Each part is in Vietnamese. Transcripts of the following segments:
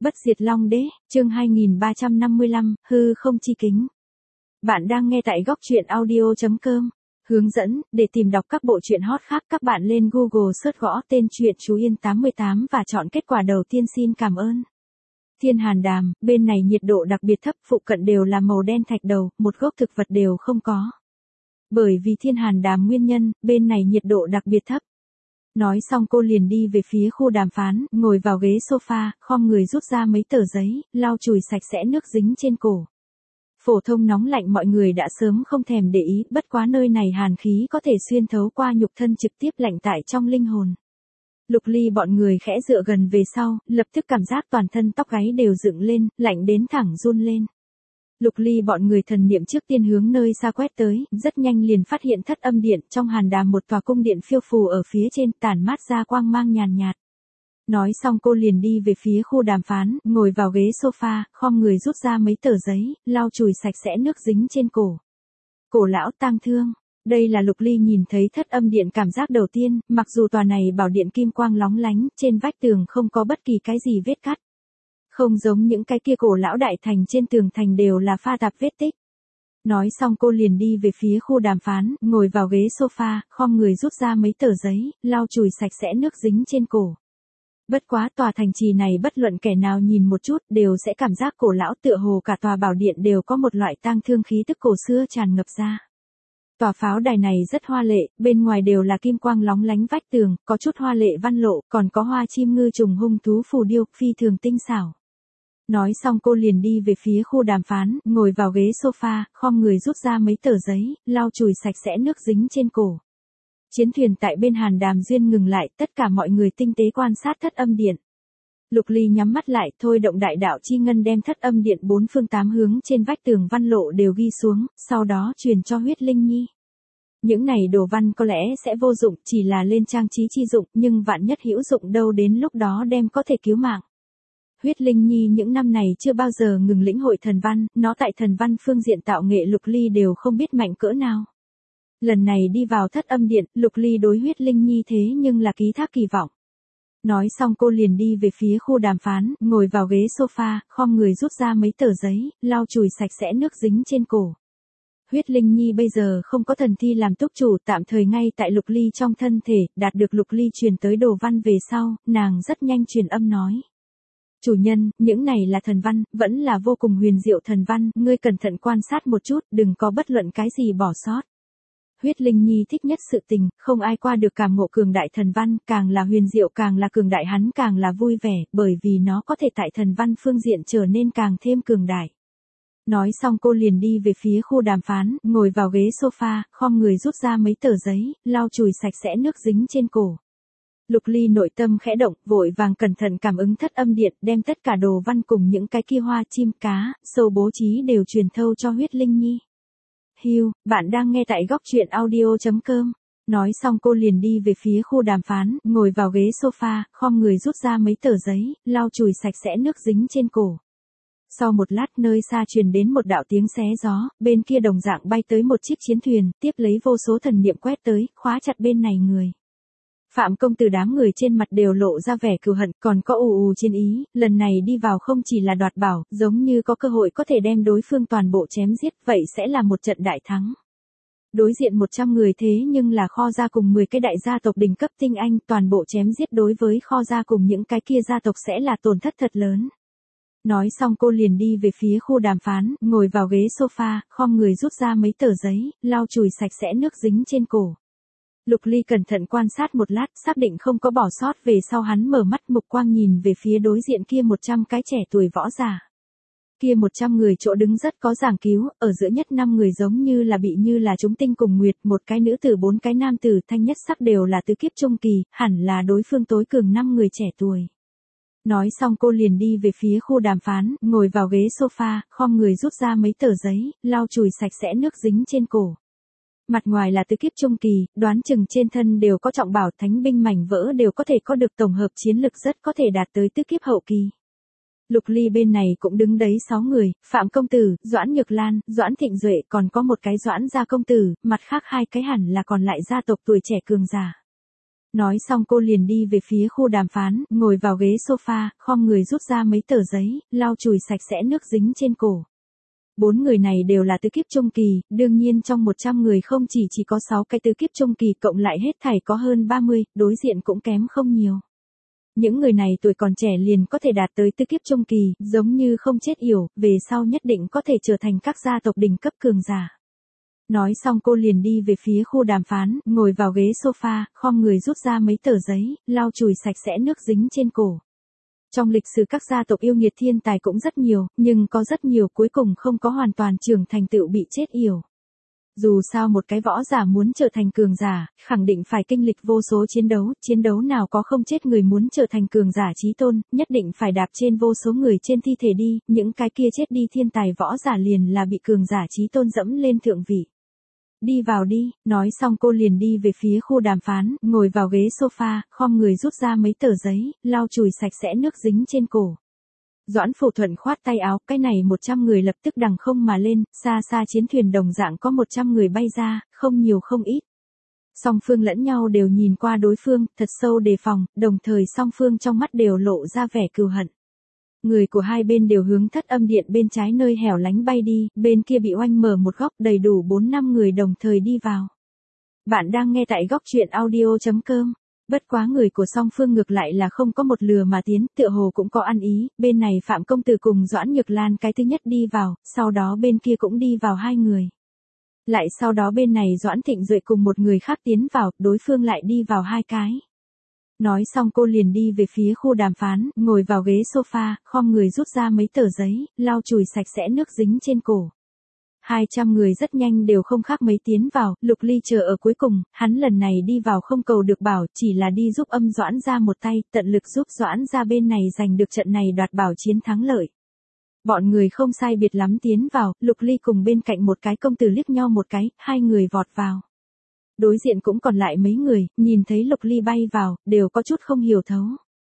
Bất diệt Long Đế, chương 2355, hư không chi kính. Bạn đang nghe tại góc truyện audio.com. Hướng dẫn, để tìm đọc các bộ truyện hot khác các bạn lên Google search gõ tên truyện Chú Yên 88 và chọn kết quả đầu tiên. Xin cảm ơn. Thiên Hàn Đàm, bên này nhiệt độ đặc biệt thấp, phụ cận đều là màu đen thạch đầu, một gốc thực vật đều không có. Bởi vì Thiên Hàn Đàm nguyên nhân, bên này nhiệt độ đặc biệt thấp. Nói xong cô liền đi về phía khu đàm phán, ngồi vào ghế sofa, khom người rút ra mấy tờ giấy, lau chùi sạch sẽ nước dính trên cổ. Phổ thông nóng lạnh mọi người đã sớm không thèm để ý, bất quá nơi này hàn khí có thể xuyên thấu qua nhục thân trực tiếp lạnh tại trong linh hồn. Lục Ly bọn người khẽ dựa gần về sau, lập tức cảm giác toàn thân tóc gáy đều dựng lên, lạnh đến thẳng run lên. Lục Ly bọn người thần niệm trước tiên hướng nơi xa quét tới, rất nhanh liền phát hiện Thất Âm Điện, trong Hàn Đàm một tòa cung điện phiêu phù ở phía trên, tản mát ra quang mang nhàn nhạt. Nói xong cô liền đi về phía khu đàm phán, ngồi vào ghế sofa, khom người rút ra mấy tờ giấy, lau chùi sạch sẽ nước dính trên cổ. Cổ lão tang thương. Đây là Lục Ly nhìn thấy Thất Âm Điện cảm giác đầu tiên, mặc dù tòa này bảo điện kim quang lóng lánh, trên vách tường không có bất kỳ cái gì vết cắt. Không giống những cái kia cổ lão đại thành, trên tường thành đều là pha tạp vết tích. Nói xong cô liền đi về phía khu đàm phán, ngồi vào ghế sofa, khom người rút ra mấy tờ giấy, lau chùi sạch sẽ nước dính trên cổ. Bất quá tòa thành trì này bất luận kẻ nào nhìn một chút đều sẽ cảm giác cổ lão, tựa hồ cả tòa bảo điện đều có một loại tang thương khí tức cổ xưa tràn ngập ra. Tòa pháo đài này rất hoa lệ, bên ngoài đều là kim quang lóng lánh vách tường, có chút hoa lệ văn lộ, còn có hoa chim ngư trùng hung thú phù điêu, phi thường tinh xảo. Nói xong cô liền đi về phía khu đàm phán, ngồi vào ghế sofa, khom người rút ra mấy tờ giấy, lau chùi sạch sẽ nước dính trên cổ. Chiến thuyền tại bên Hàn Đàm duyên ngừng lại, tất cả mọi người tinh tế quan sát Thất Âm Điện. Lục Ly nhắm mắt lại, thôi động đại đạo chi ngân đem Thất Âm Điện bốn phương tám hướng trên vách tường văn lộ đều ghi xuống, sau đó truyền cho Huyết Linh Nhi. Những này đồ văn có lẽ sẽ vô dụng, chỉ là lên trang trí chi dụng, nhưng vạn nhất hữu dụng đâu, đến lúc đó đem có thể cứu mạng. Huyết Linh Nhi những năm này chưa bao giờ ngừng lĩnh hội thần văn, nó tại thần văn phương diện tạo nghệ Lục Ly đều không biết mạnh cỡ nào. Lần này đi vào Thất Âm Điện, Lục Ly đối Huyết Linh Nhi thế nhưng là ký thác kỳ vọng. Nói xong cô liền đi về phía khu đàm phán, ngồi vào ghế sofa, khom người rút ra mấy tờ giấy, lau chùi sạch sẽ nước dính trên cổ. Huyết Linh Nhi bây giờ không có thần thi làm túc chủ, tạm thời ngay tại Lục Ly trong thân thể, đạt được Lục Ly truyền tới đồ văn về sau, nàng rất nhanh truyền âm nói. Chủ nhân, những này là thần văn, vẫn là vô cùng huyền diệu thần văn, ngươi cẩn thận quan sát một chút, đừng có bất luận cái gì bỏ sót. Huyết Linh Nhi thích nhất sự tình, không ai qua được cảm ngộ cường đại thần văn, càng là huyền diệu càng là cường đại hắn càng là vui vẻ, bởi vì nó có thể tại thần văn phương diện trở nên càng thêm cường đại. Nói xong cô liền đi về phía khu đàm phán, ngồi vào ghế sofa, khom người rút ra mấy tờ giấy, lau chùi sạch sẽ nước dính trên cổ. Lục Ly nội tâm khẽ động, vội vàng cẩn thận cảm ứng Thất Âm Điện, đem tất cả đồ văn cùng những cái kia hoa chim cá, sâu bố trí đều truyền thâu cho Huyết Linh Nhi. Hiu, bạn đang nghe tại góc truyện audio.com. Nói xong cô liền đi về phía khu đàm phán, ngồi vào ghế sofa, khom người rút ra mấy tờ giấy, lau chùi sạch sẽ nước dính trên cổ. Sau một lát nơi xa truyền đến một đạo tiếng xé gió, bên kia đồng dạng bay tới một chiếc chiến thuyền, tiếp lấy vô số thần niệm quét tới, khóa chặt bên này người. Phạm công tử đám người trên mặt đều lộ ra vẻ cừu hận, còn có ù chiến ý, lần này đi vào không chỉ là đoạt bảo, giống như có cơ hội có thể đem đối phương toàn bộ chém giết, vậy sẽ là một trận đại thắng. Đối diện 100 người thế nhưng là Kho gia cùng 10 cái đại gia tộc đỉnh cấp tinh anh, toàn bộ chém giết đối với Kho gia cùng những cái kia gia tộc sẽ là tổn thất thật lớn. Nói xong cô liền đi về phía khu đàm phán, ngồi vào ghế sofa, khom người rút ra mấy tờ giấy, lau chùi sạch sẽ nước dính trên cổ. Lục Ly cẩn thận quan sát một lát, xác định không có bỏ sót về sau hắn mở mắt, mục quang nhìn về phía đối diện kia 100 cái trẻ tuổi võ giả. Kia 100 người chỗ đứng rất có giảng cứu, ở giữa nhất 5 người giống như là chúng tinh cùng nguyệt, một cái nữ tử 4 cái nam tử, thanh nhất sắc đều là tứ kiếp trung kỳ, hẳn là đối phương tối cường 5 người trẻ tuổi. Nói xong cô liền đi về phía khu đàm phán, ngồi vào ghế sofa, khom người rút ra mấy tờ giấy, lau chùi sạch sẽ nước dính trên cổ. Mặt ngoài là tứ kiếp trung kỳ, đoán chừng trên thân đều có trọng bảo, thánh binh mảnh vỡ đều có thể có được tổng hợp chiến lực rất có thể đạt tới tứ kiếp hậu kỳ. Lục Ly bên này cũng đứng đấy 6 người, Phạm công tử, Doãn Nhược Lan, Doãn Thịnh Duệ, còn có một cái Doãn gia công tử, mặt khác 2 cái hẳn là còn lại gia tộc tuổi trẻ cường giả. Nói xong cô liền đi về phía khu đàm phán, ngồi vào ghế sofa, khom người rút ra mấy tờ giấy, lau chùi sạch sẽ nước dính trên cổ. 4 người này đều là tứ kiếp trung kỳ, đương nhiên trong 100 người không chỉ có 6 cái tứ kiếp trung kỳ cộng lại hết thảy có hơn 30, đối diện cũng kém không nhiều. Những người này tuổi còn trẻ liền có thể đạt tới tứ kiếp trung kỳ, giống như không chết yểu, về sau nhất định có thể trở thành các gia tộc đỉnh cấp cường giả. Nói xong cô liền đi về phía khu đàm phán, ngồi vào ghế sofa, khom người rút ra mấy tờ giấy, lau chùi sạch sẽ nước dính trên cổ. Trong lịch sử các gia tộc yêu nghiệt thiên tài cũng rất nhiều, nhưng có rất nhiều cuối cùng không có hoàn toàn trưởng thành tựu bị chết yểu. Dù sao một cái võ giả muốn trở thành cường giả, khẳng định phải kinh lịch vô số chiến đấu nào có không chết người muốn trở thành cường giả chí tôn, nhất định phải đạp trên vô số người trên thi thể đi, những cái kia chết đi thiên tài võ giả liền là bị cường giả chí tôn dẫm lên thượng vị. Đi vào đi, nói xong cô liền đi về phía khu đàm phán, ngồi vào ghế sofa, khom người rút ra mấy tờ giấy, lau chùi sạch sẽ nước dính trên cổ. Doãn Phủ Thuận khoát tay áo, cái này 100 người lập tức đằng không mà lên, xa xa chiến thuyền đồng dạng có 100 người bay ra, không nhiều không ít. Song phương lẫn nhau đều nhìn qua đối phương, thật sâu đề phòng, đồng thời song phương trong mắt đều lộ ra vẻ cừu hận. Người của hai bên đều hướng Thất Âm Điện bên trái nơi hẻo lánh bay đi, bên kia bị oanh mở một góc đầy đủ 4-5 người đồng thời đi vào. Bạn đang nghe tại góc truyện audio.com. Bất quá người của song phương ngược lại là không có một lừa mà tiến, tựa hồ cũng có ăn ý, bên này Phạm Công Tử cùng Doãn Nhược Lan cái thứ nhất đi vào, sau đó bên kia cũng đi vào 2 người. Lại sau đó bên này Doãn Thịnh Duệ cùng một người khác tiến vào, đối phương lại đi vào 2 cái. Nói xong cô liền đi về phía khu đàm phán, ngồi vào ghế sofa, khom người rút ra mấy tờ giấy, lau chùi sạch sẽ nước dính trên cổ. 200 người rất nhanh đều không khác mấy tiến vào, Lục Ly chờ ở cuối cùng, hắn lần này đi vào không cầu được bảo, chỉ là đi giúp Âm Doãn ra một tay, tận lực giúp Doãn ra bên này giành được trận này đoạt bảo chiến thắng lợi. Bọn người không sai biệt lắm tiến vào, Lục Ly cùng bên cạnh một cái công tử liếc nhau một cái, 2 người vọt vào. Đối diện cũng còn lại mấy người, nhìn thấy Lục Ly bay vào, đều có chút không hiểu thấu.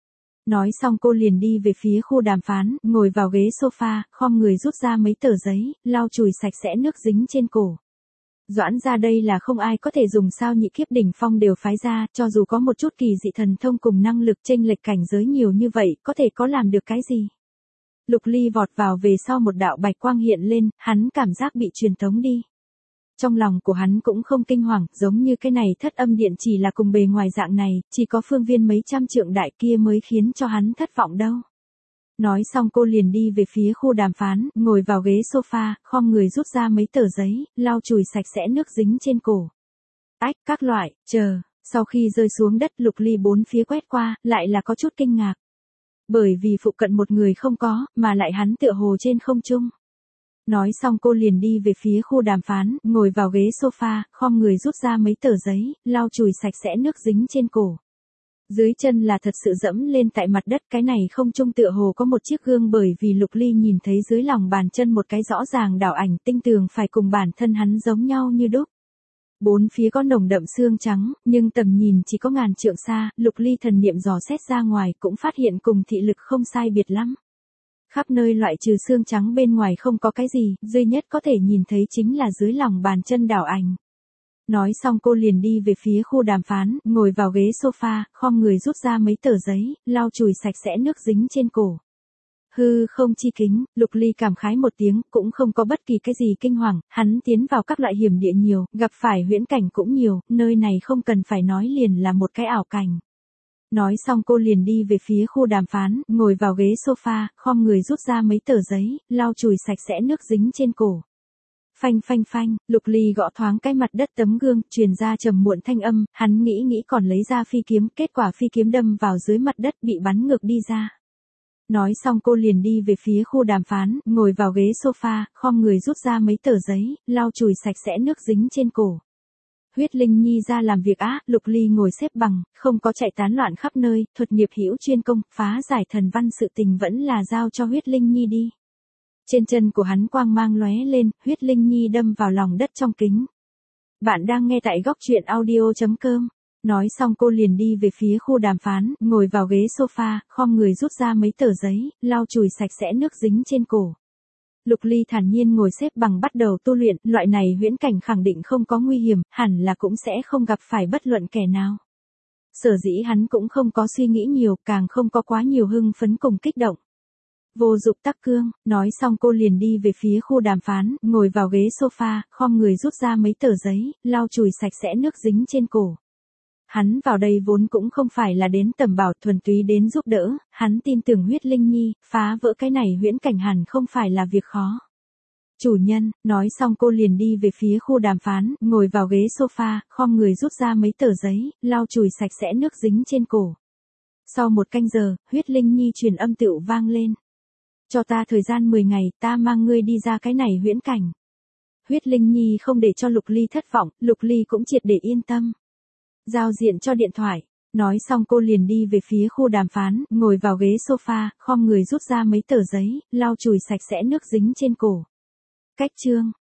Nói xong cô liền đi về phía khu đàm phán, ngồi vào ghế sofa, khom người rút ra mấy tờ giấy, lau chùi sạch sẽ nước dính trên cổ. Doãn ra đây là không ai có thể dùng sao nhị kiếp đỉnh phong đều phái ra, cho dù có một chút kỳ dị thần thông cùng năng lực chênh lệch cảnh giới nhiều như vậy, có thể có làm được cái gì? Lục Ly vọt vào về sau một đạo bạch quang hiện lên, hắn cảm giác bị truyền tống đi. Trong lòng của hắn cũng không kinh hoàng, giống như cái này Thất Âm Điện chỉ là cùng bề ngoài dạng này, chỉ có phương viên mấy trăm trượng đại kia mới khiến cho hắn thất vọng đâu. Nói xong cô liền đi về phía khu đàm phán, ngồi vào ghế sofa, khom người rút ra mấy tờ giấy, lau chùi sạch sẽ nước dính trên cổ. Ách, các loại, chờ, sau khi rơi xuống đất Lục Ly bốn phía quét qua, lại là có chút kinh ngạc. Bởi vì phụ cận một người không có, mà lại hắn tựa hồ trên không trung. Nói xong cô liền đi về phía khu đàm phán, ngồi vào ghế sofa, khom người rút ra mấy tờ giấy, lau chùi sạch sẽ nước dính trên cổ. Dưới chân là thật sự dẫm lên tại mặt đất, cái này không trung tựa hồ có một chiếc gương, bởi vì Lục Ly nhìn thấy dưới lòng bàn chân một cái rõ ràng đảo ảnh tinh tường phải cùng bản thân hắn giống nhau như đúc. Bốn phía có nồng đậm xương trắng, nhưng tầm nhìn chỉ có ngàn trượng xa, Lục Ly thần niệm dò xét ra ngoài cũng phát hiện cùng thị lực không sai biệt lắm. Khắp nơi loại trừ xương trắng bên ngoài không có cái gì, duy nhất có thể nhìn thấy chính là dưới lòng bàn chân đảo ảnh. Nói xong cô liền đi về phía khu đàm phán, ngồi vào ghế sofa, khom người rút ra mấy tờ giấy, lau chùi sạch sẽ nước dính trên cổ. Hư không chi kính, Lục Ly cảm khái một tiếng, cũng không có bất kỳ cái gì kinh hoàng, hắn tiến vào các loại hiểm địa nhiều, gặp phải huyễn cảnh cũng nhiều, nơi này không cần phải nói liền là một cái ảo cảnh. Nói xong cô liền đi về phía khu đàm phán, ngồi vào ghế sofa, khom người rút ra mấy tờ giấy, lau chùi sạch sẽ nước dính trên cổ. Phanh phanh phanh, Lục Ly gõ thoáng cái mặt đất tấm gương, truyền ra trầm muộn thanh âm, hắn nghĩ còn lấy ra phi kiếm, kết quả phi kiếm đâm vào dưới mặt đất bị bắn ngược đi ra. Nói xong cô liền đi về phía khu đàm phán, ngồi vào ghế sofa, khom người rút ra mấy tờ giấy, lau chùi sạch sẽ nước dính trên cổ. Huyết Linh Nhi ra làm việc á, Lục Ly ngồi xếp bằng, không có chạy tán loạn khắp nơi, thuật nghiệp hữu chuyên công, phá giải thần văn sự tình vẫn là giao cho Huyết Linh Nhi đi. Trên chân của hắn quang mang lóe lên, Huyết Linh Nhi đâm vào lòng đất trong kính. Bạn đang nghe tại góc truyện audio.com. Nói xong cô liền đi về phía khu đàm phán, ngồi vào ghế sofa, khom người rút ra mấy tờ giấy, lau chùi sạch sẽ nước dính trên cổ. Lục Ly thản nhiên ngồi xếp bằng bắt đầu tu luyện, loại này huyễn cảnh khẳng định không có nguy hiểm, hẳn là cũng sẽ không gặp phải bất luận kẻ nào. Sở dĩ hắn cũng không có suy nghĩ nhiều, càng không có quá nhiều hưng phấn cùng kích động. Vô dụng tắc cương, nói xong cô liền đi về phía khu đàm phán, ngồi vào ghế sofa, khom người rút ra mấy tờ giấy, lau chùi sạch sẽ nước dính trên cổ. Hắn vào đây vốn cũng không phải là đến tầm bảo, thuần túy đến giúp đỡ, hắn tin tưởng Huyết Linh Nhi, phá vỡ cái này huyễn cảnh hẳn không phải là việc khó. Chủ nhân, nói xong cô liền đi về phía khu đàm phán, ngồi vào ghế sofa, khom người rút ra mấy tờ giấy, lau chùi sạch sẽ nước dính trên cổ. Sau 1 canh giờ, Huyết Linh Nhi truyền âm tựu vang lên. Cho ta thời gian 10 ngày, ta mang ngươi đi ra cái này huyễn cảnh. Huyết Linh Nhi không để cho Lục Ly thất vọng, Lục Ly cũng triệt để yên tâm. Giao diện cho điện thoại. Nói xong cô liền đi về phía khu đàm phán, ngồi vào ghế sofa, khom người rút ra mấy tờ giấy, lau chùi sạch sẽ nước dính trên cổ. Cách chương.